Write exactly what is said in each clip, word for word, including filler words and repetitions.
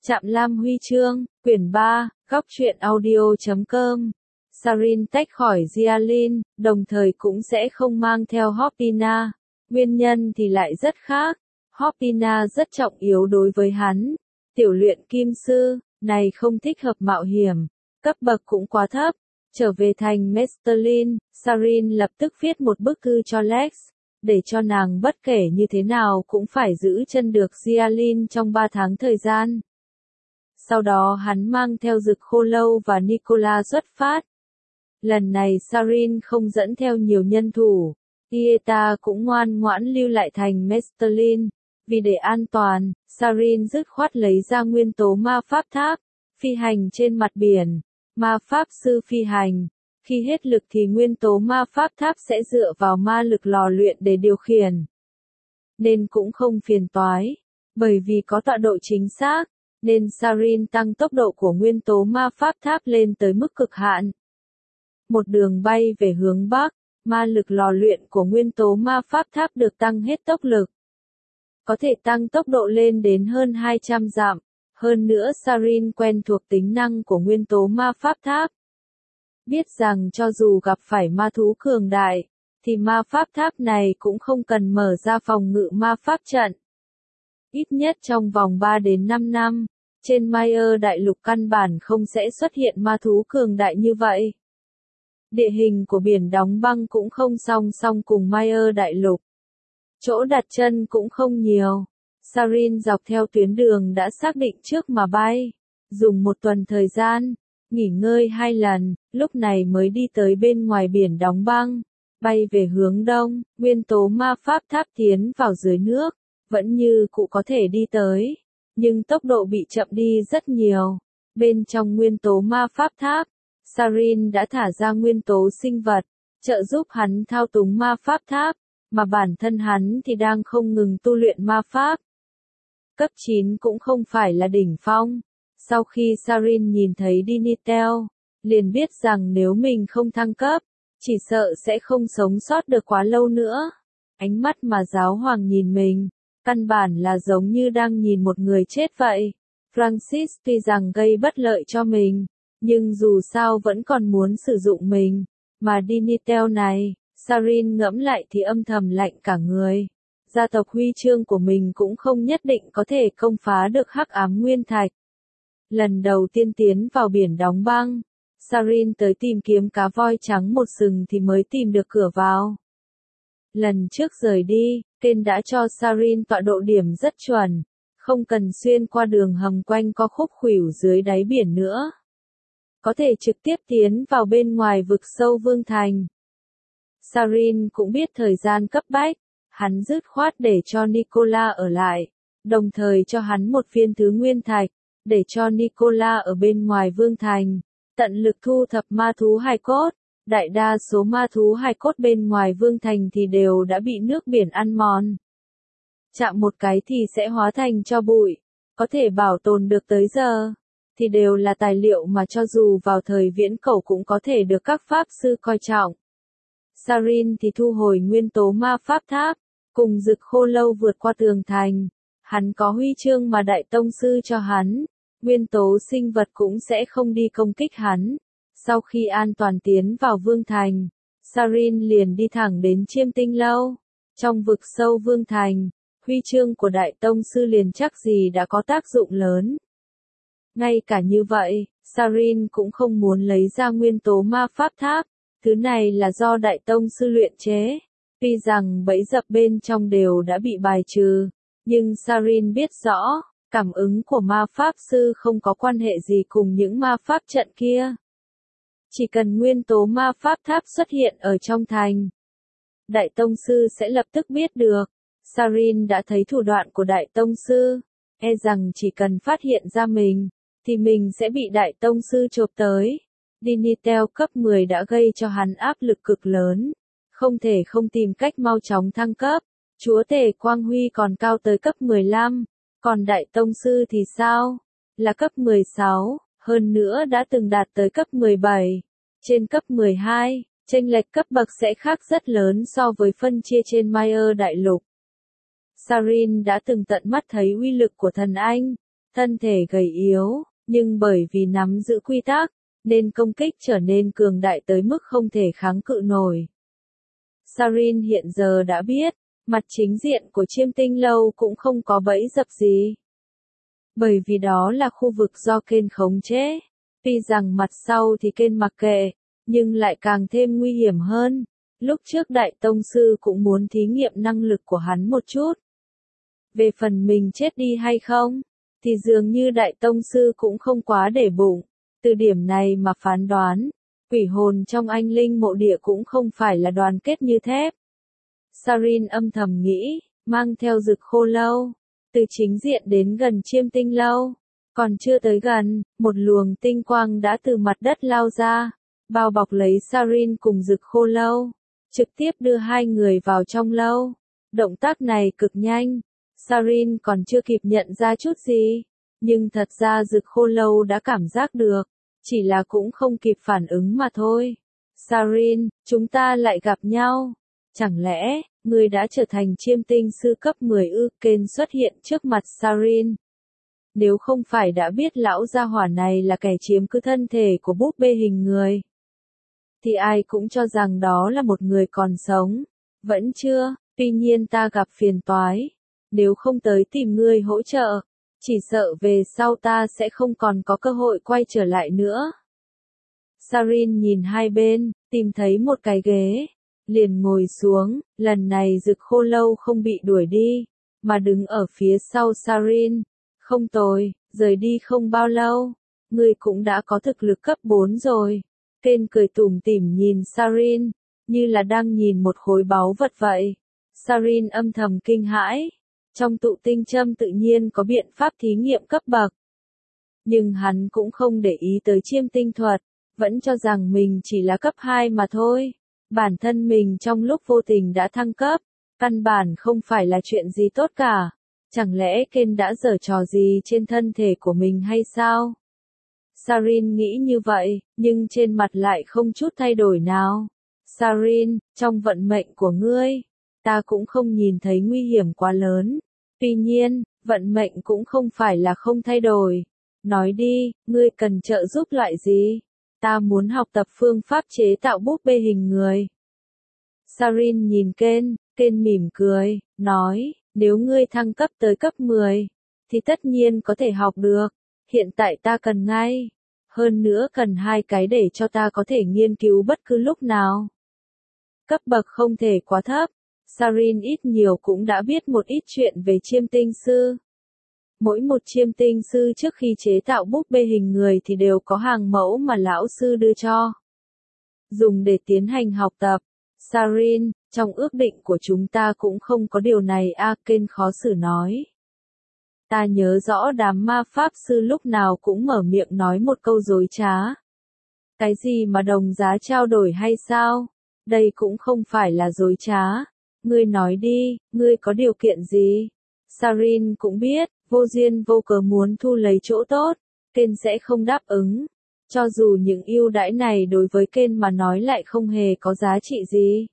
Trạm Lam Huy chương, quyển ba, góc truyện audio chấm com. Sarin tách khỏi Jialin, đồng thời cũng sẽ không mang theo Hoppina. Nguyên nhân thì lại rất khác. Hoppina rất trọng yếu đối với hắn. Tiểu luyện kim sư, này không thích hợp mạo hiểm. Cấp bậc cũng quá thấp. Trở về thành Mesterlin, Sarin lập tức viết một bức thư cho Lex, để cho nàng bất kể như thế nào cũng phải giữ chân được Jialin trong ba tháng thời gian. Sau đó hắn mang theo Dực Khô Lâu và Nicola xuất phát. Lần này Sarin không dẫn theo nhiều nhân thủ, Ieta cũng ngoan ngoãn lưu lại thành Mesterlin. Vì để an toàn, Sarin dứt khoát lấy ra nguyên tố ma pháp tháp, phi hành trên mặt biển. Ma pháp sư phi hành, khi hết lực thì nguyên tố ma pháp tháp sẽ dựa vào ma lực lò luyện để điều khiển. Nên cũng không phiền toái, bởi vì có tọa độ chính xác, nên Sarin tăng tốc độ của nguyên tố ma pháp tháp lên tới mức cực hạn. Một đường bay về hướng Bắc, ma lực lò luyện của nguyên tố ma pháp tháp được tăng hết tốc lực. Có thể tăng tốc độ lên đến hơn hai trăm dặm. Hơn nữa Sarin quen thuộc tính năng của nguyên tố ma pháp tháp. Biết rằng cho dù gặp phải ma thú cường đại, thì ma pháp tháp này cũng không cần mở ra phòng ngự ma pháp trận. Ít nhất trong vòng ba đến năm năm, trên Mayer đại lục căn bản không sẽ xuất hiện ma thú cường đại như vậy. Địa hình của biển đóng băng cũng không song song cùng Mayer đại lục. Chỗ đặt chân cũng không nhiều. Sarin dọc theo tuyến đường đã xác định trước mà bay, dùng một tuần thời gian, nghỉ ngơi hai lần, lúc này mới đi tới bên ngoài biển đóng băng, bay về hướng đông, nguyên tố ma pháp tháp tiến vào dưới nước, vẫn như cũ có thể đi tới, nhưng tốc độ bị chậm đi rất nhiều. Bên trong nguyên tố ma pháp tháp, Sarin đã thả ra nguyên tố sinh vật, trợ giúp hắn thao túng ma pháp tháp, mà bản thân hắn thì đang không ngừng tu luyện ma pháp. Cấp chín cũng không phải là đỉnh phong. Sau khi Sarin nhìn thấy Dinitel, liền biết rằng nếu mình không thăng cấp, chỉ sợ sẽ không sống sót được quá lâu nữa. Ánh mắt mà giáo hoàng nhìn mình, căn bản là giống như đang nhìn một người chết vậy. Francis tuy rằng gây bất lợi cho mình, nhưng dù sao vẫn còn muốn sử dụng mình. Mà Dinitel này, Sarin ngẫm lại thì âm thầm lạnh cả người. Gia tộc huy chương của mình cũng không nhất định có thể công phá được hắc ám nguyên thạch. Lần đầu tiên tiến vào biển đóng băng, Sarin tới tìm kiếm cá voi trắng một sừng thì mới tìm được cửa vào. Lần trước rời đi, Ken đã cho Sarin tọa độ điểm rất chuẩn, không cần xuyên qua đường hầm quanh co khúc khuỷu dưới đáy biển nữa. Có thể trực tiếp tiến vào bên ngoài vực sâu Vương Thành. Sarin cũng biết thời gian cấp bách. Hắn dứt khoát để cho Nicola ở lại, đồng thời cho hắn một viên thứ nguyên thạch, để cho Nicola ở bên ngoài Vương Thành, tận lực thu thập ma thú hài cốt. Đại đa số ma thú hài cốt bên ngoài Vương Thành thì đều đã bị nước biển ăn mòn. Chạm một cái thì sẽ hóa thành tro bụi, có thể bảo tồn được tới giờ, thì đều là tài liệu mà cho dù vào thời viễn cổ cũng có thể được các pháp sư coi trọng. Sarin thì thu hồi nguyên tố ma pháp tháp, cùng Dực Khô Lâu vượt qua tường thành. Hắn có huy chương mà Đại Tông Sư cho hắn, nguyên tố sinh vật cũng sẽ không đi công kích hắn. Sau khi an toàn tiến vào Vương Thành, Sarin liền đi thẳng đến Chiêm Tinh Lâu. Trong vực sâu Vương Thành, huy chương của Đại Tông Sư liền chắc gì đã có tác dụng lớn. Ngay cả như vậy, Sarin cũng không muốn lấy ra nguyên tố ma pháp tháp. Thứ này là do Đại Tông Sư luyện chế. Tuy rằng bẫy dập bên trong đều đã bị bài trừ, nhưng Sarin biết rõ, cảm ứng của ma pháp sư không có quan hệ gì cùng những ma pháp trận kia. Chỉ cần nguyên tố ma pháp tháp xuất hiện ở trong thành, Đại Tông Sư sẽ lập tức biết được. Sarin đã thấy thủ đoạn của Đại Tông Sư, e rằng chỉ cần phát hiện ra mình, thì mình sẽ bị Đại Tông Sư chộp tới. Dinitel cấp mười đã gây cho hắn áp lực cực lớn, không thể không tìm cách mau chóng thăng cấp. Chúa tể Quang Huy còn cao tới cấp mười lăm, còn Đại Tông Sư thì sao? Là cấp mười sáu, hơn nữa đã từng đạt tới cấp mười bảy. Trên cấp mười hai, chênh lệch cấp bậc sẽ khác rất lớn so với phân chia trên Mayer đại lục. Sarin đã từng tận mắt thấy uy lực của thần anh, thân thể gầy yếu, nhưng bởi vì nắm giữ quy tắc, nên công kích trở nên cường đại tới mức không thể kháng cự nổi. Sarin hiện giờ đã biết, mặt chính diện của Chiêm Tinh Lâu cũng không có bẫy dập gì. Bởi vì đó là khu vực do Ken khống chế. Tuy rằng mặt sau thì Ken mặc kệ, nhưng lại càng thêm nguy hiểm hơn. Lúc trước Đại Tông Sư cũng muốn thí nghiệm năng lực của hắn một chút. Về phần mình chết đi hay không, thì dường như Đại Tông Sư cũng không quá để bụng. Từ điểm này mà phán đoán, quỷ hồn trong anh linh mộ địa cũng không phải là đoàn kết như thép. Sarin âm thầm nghĩ, mang theo Dực Khô Lâu, từ chính diện đến gần Chiêm Tinh Lâu. Còn chưa tới gần, một luồng tinh quang đã từ mặt đất lao ra, bao bọc lấy Sarin cùng Dực Khô Lâu, trực tiếp đưa hai người vào trong lâu. Động tác này cực nhanh, Sarin còn chưa kịp nhận ra chút gì, nhưng thật ra Dực Khô Lâu đã cảm giác được, chỉ là cũng không kịp phản ứng mà thôi. Sarin, chúng ta lại gặp nhau. Chẳng lẽ, ngươi đã trở thành Chiêm Tinh Sư cấp mười ư? Ken xuất hiện trước mặt Sarin. Nếu không phải đã biết lão gia hỏa này là kẻ chiếm cứ thân thể của búp bê hình người, thì ai cũng cho rằng đó là một người còn sống. Vẫn chưa, tuy nhiên ta gặp phiền toái. Nếu không tới tìm ngươi hỗ trợ, chỉ sợ về sau ta sẽ không còn có cơ hội quay trở lại nữa. Sarin nhìn hai bên, tìm thấy một cái ghế, liền ngồi xuống. Lần này Dực Khô Lâu không bị đuổi đi, mà đứng ở phía sau Sarin. Không tồi, rời đi không bao lâu, ngươi cũng đã có thực lực cấp bốn rồi. Ken cười tủm tỉm nhìn Sarin, như là đang nhìn một khối báu vật vậy. Sarin âm thầm kinh hãi, trong tụ tinh châm tự nhiên có biện pháp thí nghiệm cấp bậc. Nhưng hắn cũng không để ý tới chiêm tinh thuật, vẫn cho rằng mình chỉ là cấp hai mà thôi. Bản thân mình trong lúc vô tình đã thăng cấp, căn bản không phải là chuyện gì tốt cả. Chẳng lẽ Ken đã giở trò gì trên thân thể của mình hay sao? Sarin nghĩ như vậy, nhưng trên mặt lại không chút thay đổi nào. Sarin, trong vận mệnh của ngươi, ta cũng không nhìn thấy nguy hiểm quá lớn. Tuy nhiên, vận mệnh cũng không phải là không thay đổi. Nói đi, ngươi cần trợ giúp loại gì? Ta muốn học tập phương pháp chế tạo búp bê hình người. Sarin nhìn Ken, Ken mỉm cười, nói, nếu ngươi thăng cấp tới cấp mười, thì tất nhiên có thể học được. Hiện tại ta cần ngay. Hơn nữa cần hai cái để cho ta có thể nghiên cứu bất cứ lúc nào. Cấp bậc không thể quá thấp. Sarin ít nhiều cũng đã biết một ít chuyện về chiêm tinh sư. Mỗi một chiêm tinh sư trước khi chế tạo búp bê hình người thì đều có hàng mẫu mà lão sư đưa cho, dùng để tiến hành học tập. Sarin, trong ước định của chúng ta cũng không có điều này a. Ken khó xử nói. Ta nhớ rõ đám ma pháp sư lúc nào cũng mở miệng nói một câu dối trá. Cái gì mà đồng giá trao đổi hay sao? Đây cũng không phải là dối trá. Ngươi nói đi, ngươi có điều kiện gì? Sarin cũng biết, vô duyên vô cớ muốn thu lấy chỗ tốt, Ken sẽ không đáp ứng. Cho dù những ưu đãi này đối với Ken mà nói lại không hề có giá trị gì.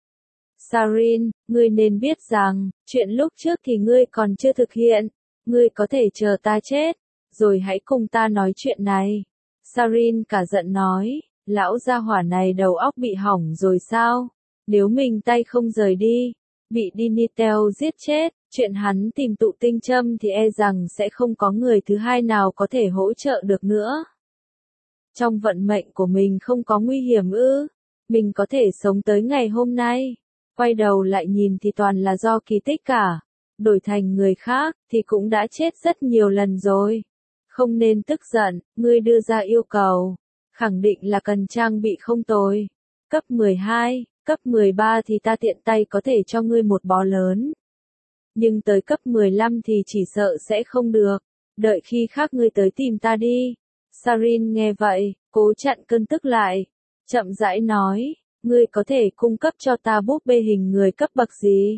Sarin, ngươi nên biết rằng, chuyện lúc trước thì ngươi còn chưa thực hiện. Ngươi có thể chờ ta chết, rồi hãy cùng ta nói chuyện này. Sarin cả giận nói, lão gia hỏa này đầu óc bị hỏng rồi sao? Nếu mình tay không rời đi, bị Dinitel giết chết, chuyện hắn tìm tụ tinh châm thì e rằng sẽ không có người thứ hai nào có thể hỗ trợ được nữa. Trong vận mệnh của mình không có nguy hiểm ư? Mình có thể sống tới ngày hôm nay. Quay đầu lại nhìn thì toàn là do kỳ tích cả. Đổi thành người khác, thì cũng đã chết rất nhiều lần rồi. Không nên tức giận, ngươi đưa ra yêu cầu. Khẳng định là cần trang bị không tồi. Cấp mười hai, cấp mười ba thì ta tiện tay có thể cho ngươi một bó lớn. Nhưng tới cấp mười lăm thì chỉ sợ sẽ không được. Đợi khi khác ngươi tới tìm ta đi. Sarin nghe vậy, cố chặn cơn tức lại. Chậm rãi nói, ngươi có thể cung cấp cho ta búp bê hình người cấp bậc gì?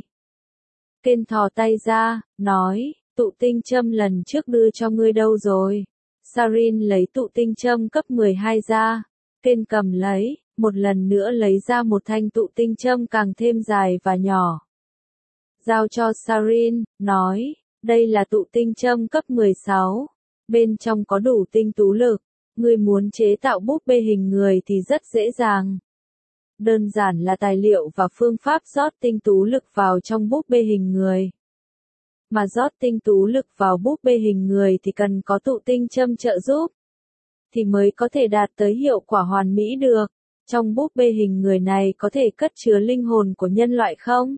Ken thò tay ra, nói, tụ tinh châm lần trước đưa cho ngươi đâu rồi? Sarin lấy tụ tinh châm cấp mười hai ra. Ken cầm lấy, một lần nữa lấy ra một thanh tụ tinh châm càng thêm dài và nhỏ. Giao cho Sarin, nói, đây là tụ tinh châm cấp mười sáu. Bên trong có đủ tinh tú lực, ngươi muốn chế tạo búp bê hình người thì rất dễ dàng. Đơn giản là tài liệu và phương pháp rót tinh tú lực vào trong búp bê hình người. Mà rót tinh tú lực vào búp bê hình người thì cần có tụ tinh châm trợ giúp, thì mới có thể đạt tới hiệu quả hoàn mỹ được. Trong búp bê hình người này có thể cất chứa linh hồn của nhân loại không?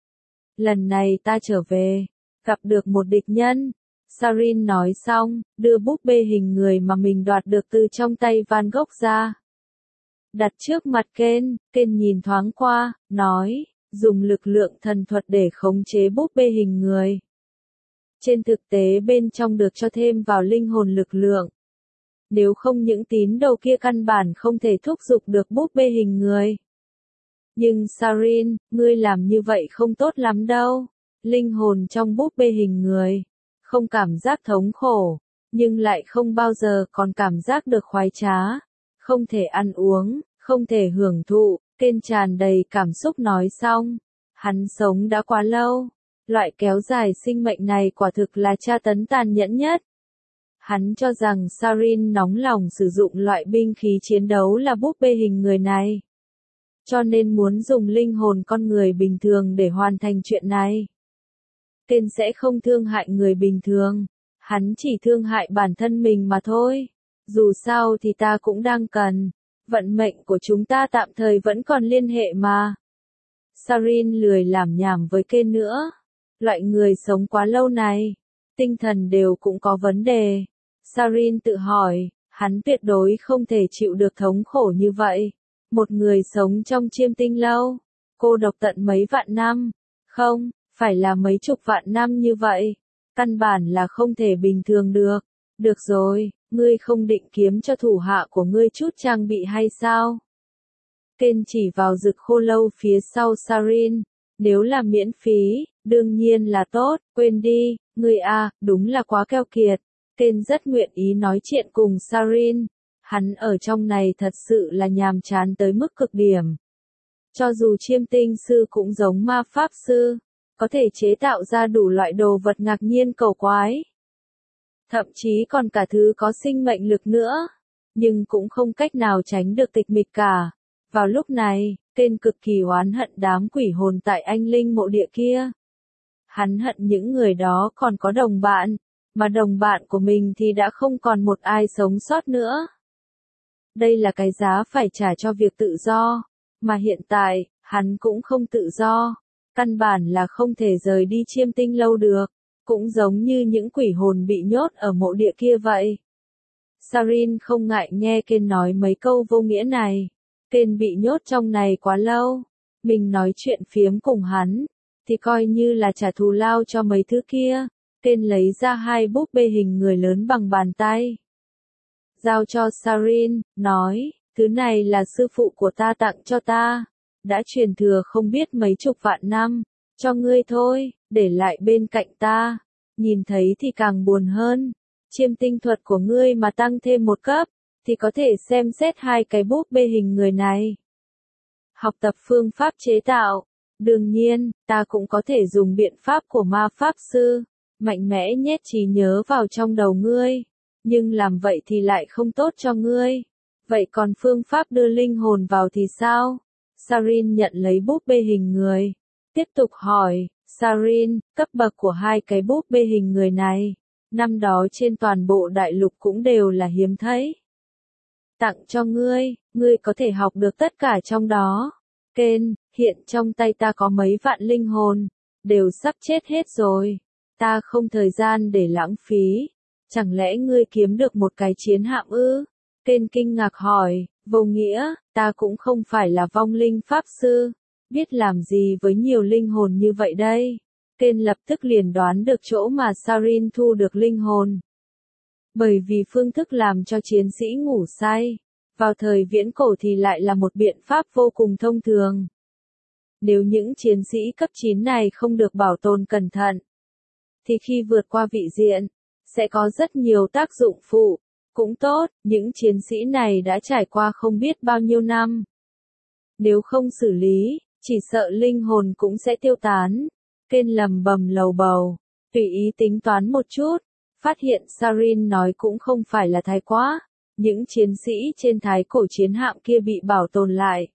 Lần này ta trở về, gặp được một địch nhân. Sarin nói xong, đưa búp bê hình người mà mình đoạt được từ trong tay Van Gogh ra. Đặt trước mặt Ken, Ken nhìn thoáng qua, nói, dùng lực lượng thần thuật để khống chế búp bê hình người. Trên thực tế bên trong được cho thêm vào linh hồn lực lượng. Nếu không những tín đồ kia căn bản không thể thúc giục được búp bê hình người. Nhưng Sarin, ngươi làm như vậy không tốt lắm đâu. Linh hồn trong búp bê hình người, không cảm giác thống khổ, nhưng lại không bao giờ còn cảm giác được khoái trá. Không thể ăn uống, không thể hưởng thụ, Ken tràn đầy cảm xúc nói xong. Hắn sống đã quá lâu. Loại kéo dài sinh mệnh này quả thực là tra tấn tàn nhẫn nhất. Hắn cho rằng Sarin nóng lòng sử dụng loại binh khí chiến đấu là búp bê hình người này. Cho nên muốn dùng linh hồn con người bình thường để hoàn thành chuyện này. Ken sẽ không thương hại người bình thường. Hắn chỉ thương hại bản thân mình mà thôi. Dù sao thì ta cũng đang cần. Vận mệnh của chúng ta tạm thời vẫn còn liên hệ mà. Sarin lười làm nhảm với Ken nữa. Loại người sống quá lâu này, tinh thần đều cũng có vấn đề. Sarin tự hỏi, hắn tuyệt đối không thể chịu được thống khổ như vậy. Một người sống trong chiêm tinh lâu, cô độc tận mấy vạn năm, không, phải là mấy chục vạn năm như vậy. Căn bản là không thể bình thường được. Được rồi, ngươi không định kiếm cho thủ hạ của ngươi chút trang bị hay sao? Ken chỉ vào rực khô lâu phía sau Sarin. Nếu là miễn phí, đương nhiên là tốt, quên đi, ngươi a, đúng là quá keo kiệt. Ken rất nguyện ý nói chuyện cùng Sarin. Hắn ở trong này thật sự là nhàm chán tới mức cực điểm. Cho dù chiêm tinh sư cũng giống ma pháp sư, có thể chế tạo ra đủ loại đồ vật ngạc nhiên cầu quái. Thậm chí còn cả thứ có sinh mệnh lực nữa. Nhưng cũng không cách nào tránh được tịch mịch cả. Vào lúc này, Ken cực kỳ oán hận đám quỷ hồn tại anh linh mộ địa kia. Hắn hận những người đó còn có đồng bạn, mà đồng bạn của mình thì đã không còn một ai sống sót nữa. Đây là cái giá phải trả cho việc tự do, mà hiện tại, hắn cũng không tự do. Căn bản là không thể rời đi chiêm tinh lâu được, cũng giống như những quỷ hồn bị nhốt ở mộ địa kia vậy. Sarin không ngại nghe Ken nói mấy câu vô nghĩa này. Ken bị nhốt trong này quá lâu, mình nói chuyện phiếm cùng hắn, thì coi như là trả thù lao cho mấy thứ kia. Ken lấy ra hai búp bê hình người lớn bằng bàn tay. Giao cho Sarin, nói, thứ này là sư phụ của ta tặng cho ta. Đã truyền thừa không biết mấy chục vạn năm, cho ngươi thôi, để lại bên cạnh ta. Nhìn thấy thì càng buồn hơn. Chiêm tinh thuật của ngươi mà tăng thêm một cấp, thì có thể xem xét hai cái búp bê hình người này. Học tập phương pháp chế tạo. Đương nhiên, ta cũng có thể dùng biện pháp của ma pháp sư, mạnh mẽ nhét trí nhớ vào trong đầu ngươi. Nhưng làm vậy thì lại không tốt cho ngươi. Vậy còn phương pháp đưa linh hồn vào thì sao? Sarin nhận lấy búp bê hình người. Tiếp tục hỏi, Sarin, cấp bậc của hai cái búp bê hình người này, năm đó trên toàn bộ đại lục cũng đều là hiếm thấy. Tặng cho ngươi, ngươi có thể học được tất cả trong đó. Ken, hiện trong tay ta có mấy vạn linh hồn, đều sắp chết hết rồi. Ta không thời gian để lãng phí. Chẳng lẽ ngươi kiếm được một cái chiến hạm ư? Ken kinh ngạc hỏi, vô nghĩa, ta cũng không phải là vong linh pháp sư. Biết làm gì với nhiều linh hồn như vậy đây? Ken lập tức liền đoán được chỗ mà Sarin thu được linh hồn. Bởi vì phương thức làm cho chiến sĩ ngủ say, vào thời viễn cổ thì lại là một biện pháp vô cùng thông thường. Nếu những chiến sĩ cấp chín này không được bảo tồn cẩn thận, thì khi vượt qua vị diện, sẽ có rất nhiều tác dụng phụ. Cũng tốt, những chiến sĩ này đã trải qua không biết bao nhiêu năm. Nếu không xử lý, chỉ sợ linh hồn cũng sẽ tiêu tán. Ken lầm bầm lầu bầu, tùy ý tính toán một chút, phát hiện Sarin nói cũng không phải là thái quá, những chiến sĩ trên thái cổ chiến hạm kia bị bảo tồn lại.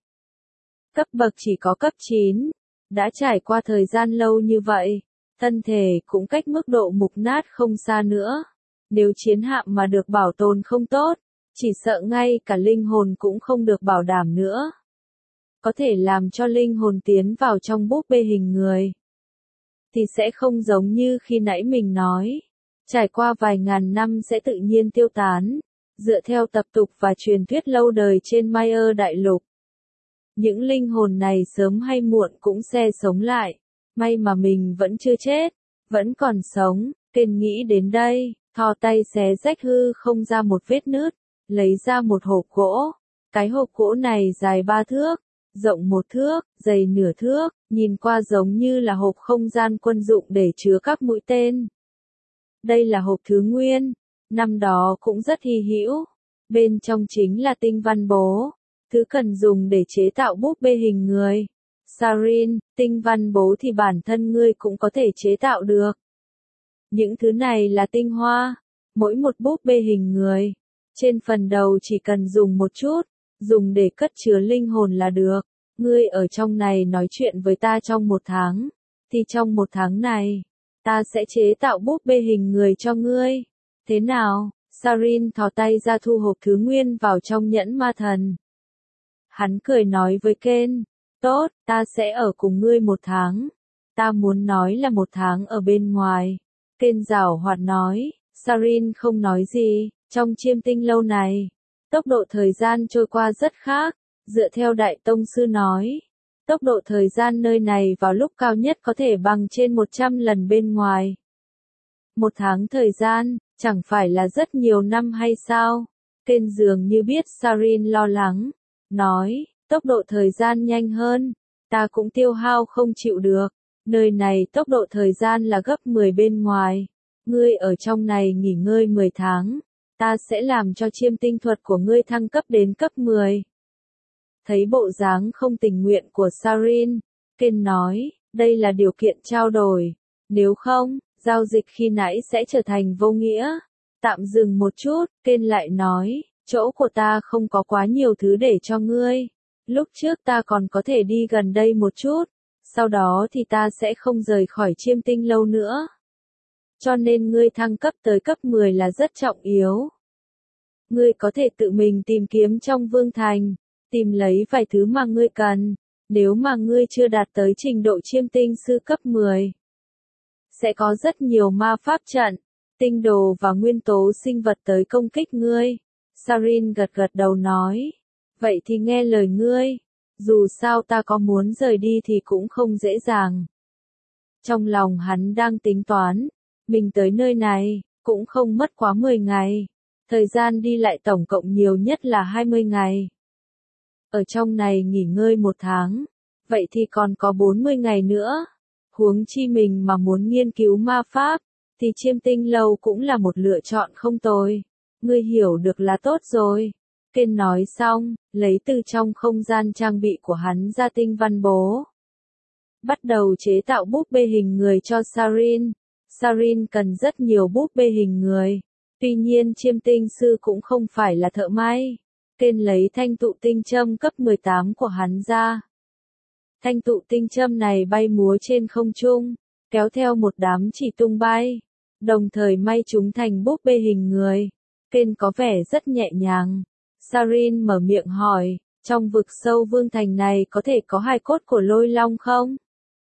Cấp bậc chỉ có cấp chín, đã trải qua thời gian lâu như vậy, thân thể cũng cách mức độ mục nát không xa nữa. Nếu chiến hạm mà được bảo tồn không tốt, chỉ sợ ngay cả linh hồn cũng không được bảo đảm nữa. Có thể làm cho linh hồn tiến vào trong búp bê hình người, thì sẽ không giống như khi nãy mình nói. Trải qua vài ngàn năm sẽ tự nhiên tiêu tán, dựa theo tập tục và truyền thuyết lâu đời trên Maya đại lục. Những linh hồn này sớm hay muộn cũng sẽ sống lại. May mà mình vẫn chưa chết, vẫn còn sống. Kên nghĩ đến đây, thò tay xé rách hư không ra một vết nứt, lấy ra một hộp gỗ. Cái hộp gỗ này dài ba thước, rộng một thước, dày nửa thước, nhìn qua giống như là hộp không gian quân dụng để chứa các mũi tên. Đây là hộp thứ nguyên, năm đó cũng rất hy hữu. Bên trong chính là tinh văn bố, thứ cần dùng để chế tạo búp bê hình người. Sarin, tinh văn bố thì bản thân ngươi cũng có thể chế tạo được. Những thứ này là tinh hoa, mỗi một búp bê hình người. Trên phần đầu chỉ cần dùng một chút, dùng để cất chứa linh hồn là được. Ngươi ở trong này nói chuyện với ta trong một tháng, thì trong một tháng này, ta sẽ chế tạo búp bê hình người cho ngươi. Thế nào? Sarin thò tay ra thu hộp thứ nguyên vào trong nhẫn ma thần. Hắn cười nói với Ken, tốt, ta sẽ ở cùng ngươi một tháng. Ta muốn nói là một tháng ở bên ngoài. Ken giảo hoạt nói, Sarin không nói gì, trong chiêm tinh lâu này, tốc độ thời gian trôi qua rất khác, dựa theo đại tông sư nói. Tốc độ thời gian nơi này vào lúc cao nhất có thể bằng trên một trăm lần bên ngoài. Một tháng thời gian, chẳng phải là rất nhiều năm hay sao? Ken dường như biết Sarin lo lắng, nói, tốc độ thời gian nhanh hơn, ta cũng tiêu hao không chịu được. Nơi này tốc độ thời gian là gấp mười bên ngoài. Ngươi ở trong này nghỉ ngơi mười tháng, ta sẽ làm cho chiêm tinh thuật của ngươi thăng cấp đến cấp mười. Thấy bộ dáng không tình nguyện của Sarin, Ken nói, đây là điều kiện trao đổi. Nếu không, giao dịch khi nãy sẽ trở thành vô nghĩa. Tạm dừng một chút, Ken lại nói, chỗ của ta không có quá nhiều thứ để cho ngươi. Lúc trước ta còn có thể đi gần đây một chút, sau đó thì ta sẽ không rời khỏi chiêm tinh lâu nữa. Cho nên ngươi thăng cấp tới cấp mười là rất trọng yếu. Ngươi có thể tự mình tìm kiếm trong vương thành, tìm lấy vài thứ mà ngươi cần, nếu mà ngươi chưa đạt tới trình độ chiêm tinh sư cấp mười. Sẽ có rất nhiều ma pháp trận, tinh đồ và nguyên tố sinh vật tới công kích ngươi. Sarin gật gật đầu nói, vậy thì nghe lời ngươi, dù sao ta có muốn rời đi thì cũng không dễ dàng. Trong lòng hắn đang tính toán, mình tới nơi này, cũng không mất quá mười ngày, thời gian đi lại tổng cộng nhiều nhất là hai mươi ngày. Ở trong này nghỉ ngơi một tháng, vậy thì còn có bốn mươi ngày nữa. Huống chi mình mà muốn nghiên cứu ma pháp, thì chiêm tinh lâu cũng là một lựa chọn không tồi. Ngươi hiểu được là tốt rồi. Ken nói xong, lấy từ trong không gian trang bị của hắn ra tinh văn bố. Bắt đầu chế tạo búp bê hình người cho Sarin. Sarin cần rất nhiều búp bê hình người. Tuy nhiên chiêm tinh sư cũng không phải là thợ may. Ken lấy thanh tụ tinh châm cấp mười tám của hắn ra. Thanh tụ tinh châm này bay múa trên không trung, kéo theo một đám chỉ tung bay, đồng thời may chúng thành búp bê hình người. Ken có vẻ rất nhẹ nhàng. Sarin mở miệng hỏi, trong vực sâu vương thành này có thể có hài cốt của lôi long không?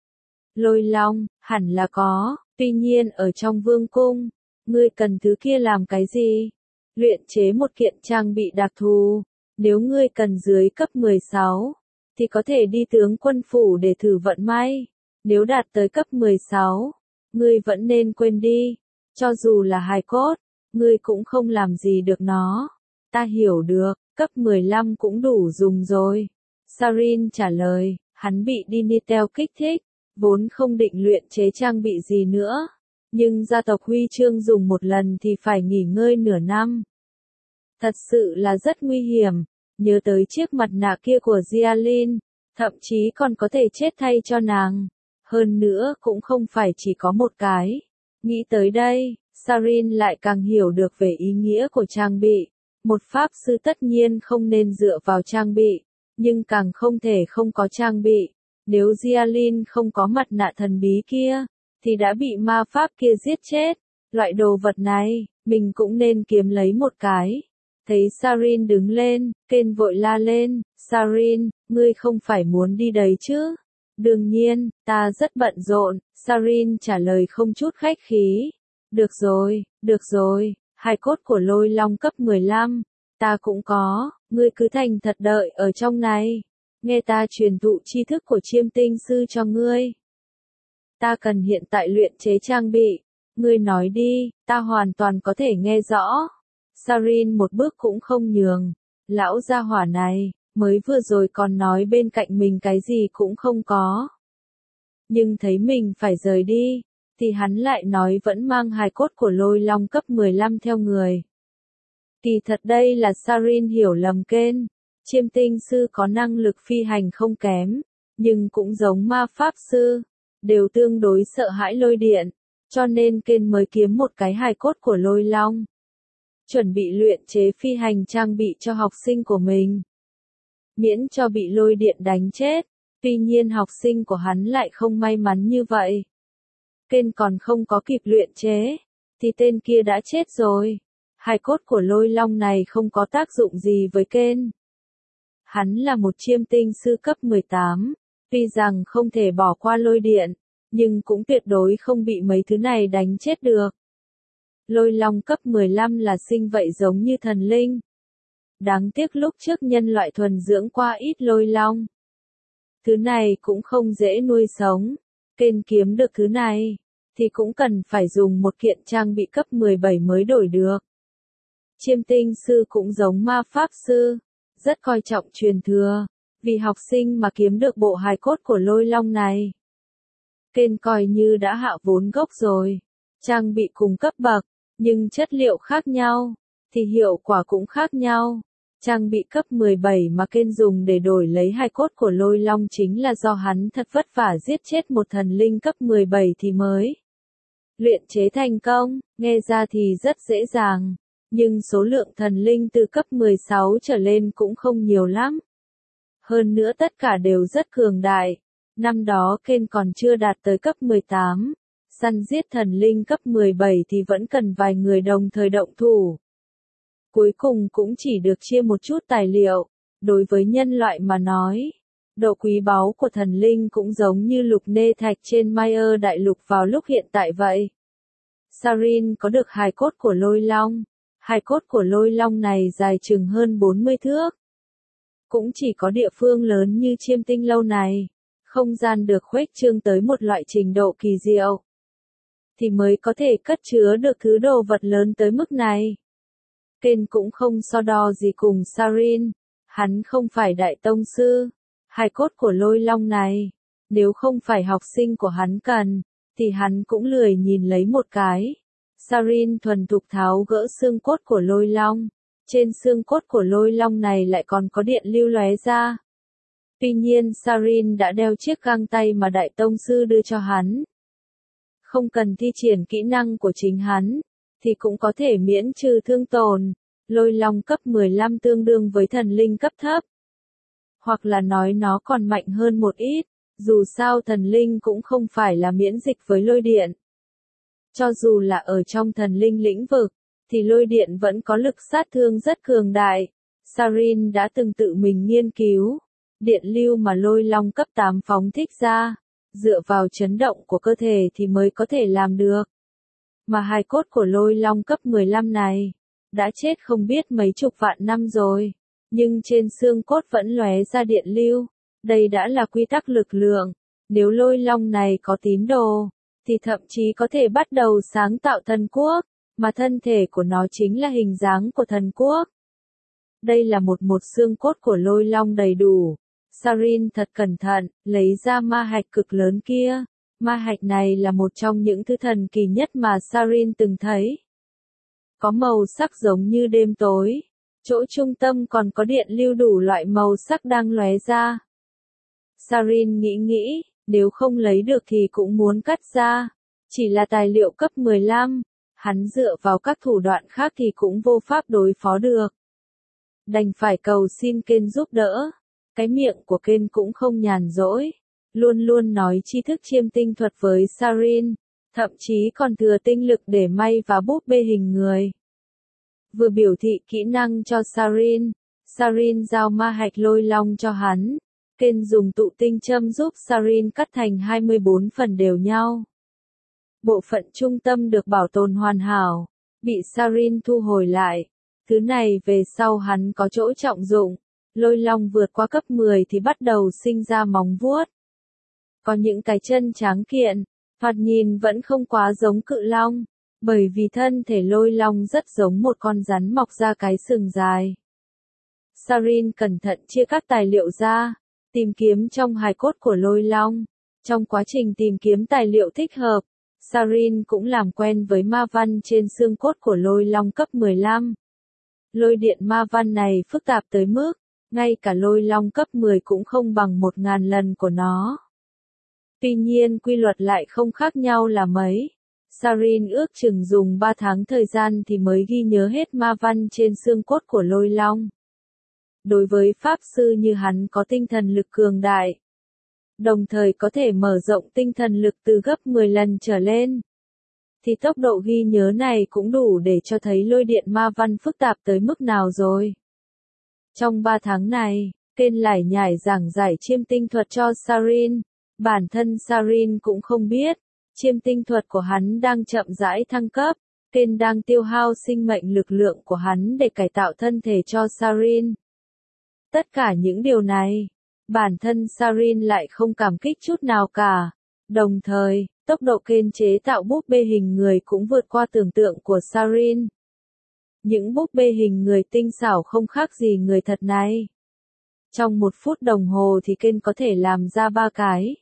Lôi long, hẳn là có, tuy nhiên ở trong vương cung, ngươi cần thứ kia làm cái gì? Luyện chế một kiện trang bị đặc thù, nếu ngươi cần dưới cấp mười sáu, thì có thể đi tướng quân phủ để thử vận may. Nếu đạt tới cấp mười sáu, ngươi vẫn nên quên đi, cho dù là hài cốt, ngươi cũng không làm gì được nó. Ta hiểu được, cấp mười lăm cũng đủ dùng rồi. Sarin trả lời, hắn bị Dinitel kích thích, vốn không định luyện chế trang bị gì nữa. Nhưng gia tộc huy chương dùng một lần thì phải nghỉ ngơi nửa năm. Thật sự là rất nguy hiểm, nhớ tới chiếc mặt nạ kia của Jialin, thậm chí còn có thể chết thay cho nàng. Hơn nữa cũng không phải chỉ có một cái. Nghĩ tới đây, Sarin lại càng hiểu được về ý nghĩa của trang bị. Một pháp sư tất nhiên không nên dựa vào trang bị, nhưng càng không thể không có trang bị. Nếu Gialin không có mặt nạ thần bí kia, thì đã bị ma pháp kia giết chết. Loại đồ vật này, mình cũng nên kiếm lấy một cái. Thấy Sarin đứng lên, Ken vội la lên, Sarin, ngươi không phải muốn đi đấy chứ? Đương nhiên, ta rất bận rộn, Sarin trả lời không chút khách khí. Được rồi, được rồi, hài cốt của lôi long cấp mười lăm, ta cũng có, ngươi cứ thành thật đợi ở trong này. Nghe ta truyền thụ tri thức của chiêm tinh sư cho ngươi. Ta cần hiện tại luyện chế trang bị. Ngươi nói đi, ta hoàn toàn có thể nghe rõ. Sarin một bước cũng không nhường. Lão gia hỏa này, mới vừa rồi còn nói bên cạnh mình cái gì cũng không có. Nhưng thấy mình phải rời đi, thì hắn lại nói vẫn mang hài cốt của lôi long cấp mười lăm theo người. Kỳ thật đây là Sarin hiểu lầm Ken. Chiêm tinh sư có năng lực phi hành không kém, nhưng cũng giống ma pháp sư, đều tương đối sợ hãi lôi điện, cho nên Ken mới kiếm một cái hài cốt của lôi long. Chuẩn bị luyện chế phi hành trang bị cho học sinh của mình. Miễn cho bị lôi điện đánh chết, tuy nhiên học sinh của hắn lại không may mắn như vậy. Ken còn không có kịp luyện chế, thì tên kia đã chết rồi. Hài cốt của lôi long này không có tác dụng gì với Ken. Hắn là một chiêm tinh sư cấp mười tám, tuy rằng không thể bỏ qua lôi điện, nhưng cũng tuyệt đối không bị mấy thứ này đánh chết được. Lôi long cấp mười lăm là sinh vậy giống như thần linh. Đáng tiếc lúc trước nhân loại thuần dưỡng qua ít lôi long. Thứ này cũng không dễ nuôi sống. Ken kiếm được thứ này, thì cũng cần phải dùng một kiện trang bị cấp mười bảy mới đổi được. Chiêm tinh sư cũng giống ma pháp sư, rất coi trọng truyền thừa, vì học sinh mà kiếm được bộ hài cốt của lôi long này. Ken coi như đã hạ vốn gốc rồi, trang bị cùng cấp bậc, nhưng chất liệu khác nhau, thì hiệu quả cũng khác nhau. Trang bị cấp mười bảy mà Ken dùng để đổi lấy hài cốt của lôi long chính là do hắn thật vất vả giết chết một thần linh cấp mười bảy thì mới luyện chế thành công, nghe ra thì rất dễ dàng. Nhưng số lượng thần linh từ cấp mười sáu trở lên cũng không nhiều lắm. Hơn nữa tất cả đều rất cường đại. Năm đó Ken còn chưa đạt tới cấp mười tám. Săn giết thần linh cấp mười bảy thì vẫn cần vài người đồng thời động thủ. Cuối cùng cũng chỉ được chia một chút tài liệu. Đối với nhân loại mà nói, độ quý báu của thần linh cũng giống như lục nê thạch trên Mayer đại lục vào lúc hiện tại vậy. Sarin có được hài cốt của lôi long. Hài cốt của lôi long này dài chừng hơn bốn mươi thước. Cũng chỉ có địa phương lớn như chiêm tinh lâu này, không gian được khuếch trương tới một loại trình độ kỳ diệu, thì mới có thể cất chứa được thứ đồ vật lớn tới mức này. Ken cũng không so đo gì cùng Sarin, hắn không phải đại tông sư. Hài cốt của lôi long này, nếu không phải học sinh của hắn cần, thì hắn cũng lười nhìn lấy một cái. Sarin thuần thục tháo gỡ xương cốt của lôi long. Trên xương cốt của lôi long này lại còn có điện lưu lóe ra. Tuy nhiên Sarin đã đeo chiếc găng tay mà đại tông sư đưa cho hắn. Không cần thi triển kỹ năng của chính hắn, thì cũng có thể miễn trừ thương tổn. Lôi long cấp mười lăm tương đương với thần linh cấp thấp. Hoặc là nói nó còn mạnh hơn một ít, dù sao thần linh cũng không phải là miễn dịch với lôi điện. Cho dù là ở trong thần linh lĩnh vực, thì lôi điện vẫn có lực sát thương rất cường đại. Sarin đã từng tự mình nghiên cứu, điện lưu mà lôi long cấp tám phóng thích ra, dựa vào chấn động của cơ thể thì mới có thể làm được. Mà hài cốt của lôi long cấp mười lăm này, đã chết không biết mấy chục vạn năm rồi, nhưng trên xương cốt vẫn lóe ra điện lưu. Đây đã là quy tắc lực lượng, nếu lôi long này có tín đồ, thì thậm chí có thể bắt đầu sáng tạo thần quốc, mà thân thể của nó chính là hình dáng của thần quốc. Đây là một một xương cốt của lôi long đầy đủ. Sarin thật cẩn thận, lấy ra ma hạch cực lớn kia. Ma hạch này là một trong những thứ thần kỳ nhất mà Sarin từng thấy. Có màu sắc giống như đêm tối. Chỗ trung tâm còn có điện lưu đủ loại màu sắc đang lóe ra. Sarin nghĩ nghĩ, nếu không lấy được thì cũng muốn cắt ra. Chỉ là tài liệu cấp mười lăm. Hắn dựa vào các thủ đoạn khác thì cũng vô pháp đối phó được. Đành phải cầu xin Ken giúp đỡ. Cái miệng của Ken cũng không nhàn rỗi, luôn luôn nói tri thức chiêm tinh thuật với Sarin, thậm chí còn thừa tinh lực để may và búp bê hình người. Vừa biểu thị kỹ năng cho Sarin, Sarin giao ma hạch lôi long cho hắn. Ken dùng tụ tinh châm giúp Sarin cắt thành hai mươi bốn phần đều nhau. Bộ phận trung tâm được bảo tồn hoàn hảo, bị Sarin thu hồi lại. Thứ này về sau hắn có chỗ trọng dụng. Lôi long vượt qua cấp mười thì bắt đầu sinh ra móng vuốt. Có những cái chân tráng kiện, thoạt nhìn vẫn không quá giống cự long, bởi vì thân thể lôi long rất giống một con rắn mọc ra cái sừng dài. Sarin cẩn thận chia các tài liệu ra, tìm kiếm trong hài cốt của lôi long. Trong quá trình tìm kiếm tài liệu thích hợp, Sarin cũng làm quen với ma văn trên xương cốt của lôi long cấp mười lăm. Lôi điện ma văn này phức tạp tới mức, ngay cả lôi long cấp mười cũng không bằng một ngàn lần của nó. Tuy nhiên quy luật lại không khác nhau là mấy. Sarin ước chừng dùng ba tháng thời gian thì mới ghi nhớ hết ma văn trên xương cốt của lôi long. Đối với pháp sư như hắn có tinh thần lực cường đại, đồng thời có thể mở rộng tinh thần lực từ gấp mười lần trở lên, thì tốc độ ghi nhớ này cũng đủ để cho thấy lôi điện ma văn phức tạp tới mức nào rồi. Trong ba tháng này, Ken lải nhải giảng giải chiêm tinh thuật cho Sarin. Bản thân Sarin cũng không biết, chiêm tinh thuật của hắn đang chậm rãi thăng cấp. Ken đang tiêu hao sinh mệnh lực lượng của hắn để cải tạo thân thể cho Sarin. Tất cả những điều này, bản thân Sarin lại không cảm kích chút nào cả. Đồng thời, tốc độ Ken chế tạo búp bê hình người cũng vượt qua tưởng tượng của Sarin. Những búp bê hình người tinh xảo không khác gì người thật này. Trong một phút đồng hồ thì Ken có thể làm ra ba cái.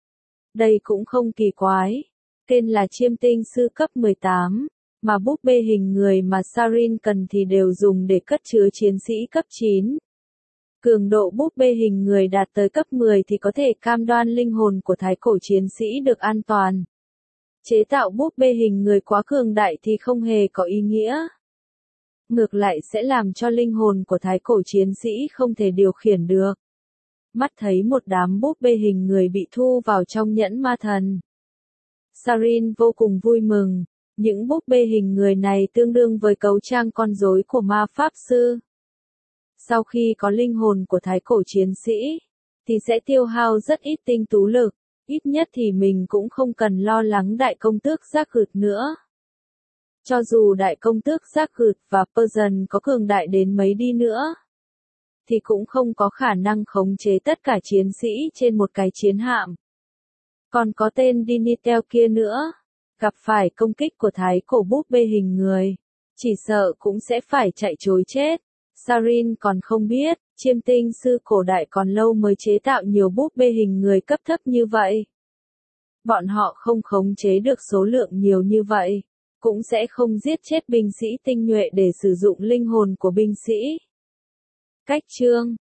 Đây cũng không kỳ quái. Ken là chiêm tinh sư cấp mười tám, mà búp bê hình người mà Sarin cần thì đều dùng để cất chứa chiến sĩ cấp chín. Cường độ búp bê hình người đạt tới cấp mười thì có thể cam đoan linh hồn của thái cổ chiến sĩ được an toàn. Chế tạo búp bê hình người quá cường đại thì không hề có ý nghĩa. Ngược lại sẽ làm cho linh hồn của thái cổ chiến sĩ không thể điều khiển được. Mắt thấy một đám búp bê hình người bị thu vào trong nhẫn ma thần, Sarin vô cùng vui mừng. Những búp bê hình người này tương đương với cấu trang con rối của ma pháp sư. Sau khi có linh hồn của thái cổ chiến sĩ, thì sẽ tiêu hao rất ít tinh tú lực, ít nhất thì mình cũng không cần lo lắng đại công tước giác gửt nữa. Cho dù đại công tước giác gửt và Persian có cường đại đến mấy đi nữa, thì cũng không có khả năng khống chế tất cả chiến sĩ trên một cái chiến hạm. Còn có tên Dinitel kia nữa, gặp phải công kích của thái cổ búp bê hình người, chỉ sợ cũng sẽ phải chạy trối chết. Sarin còn không biết, chiêm tinh sư cổ đại còn lâu mới chế tạo nhiều búp bê hình người cấp thấp như vậy. Bọn họ không khống chế được số lượng nhiều như vậy, cũng sẽ không giết chết binh sĩ tinh nhuệ để sử dụng linh hồn của binh sĩ. Cách chương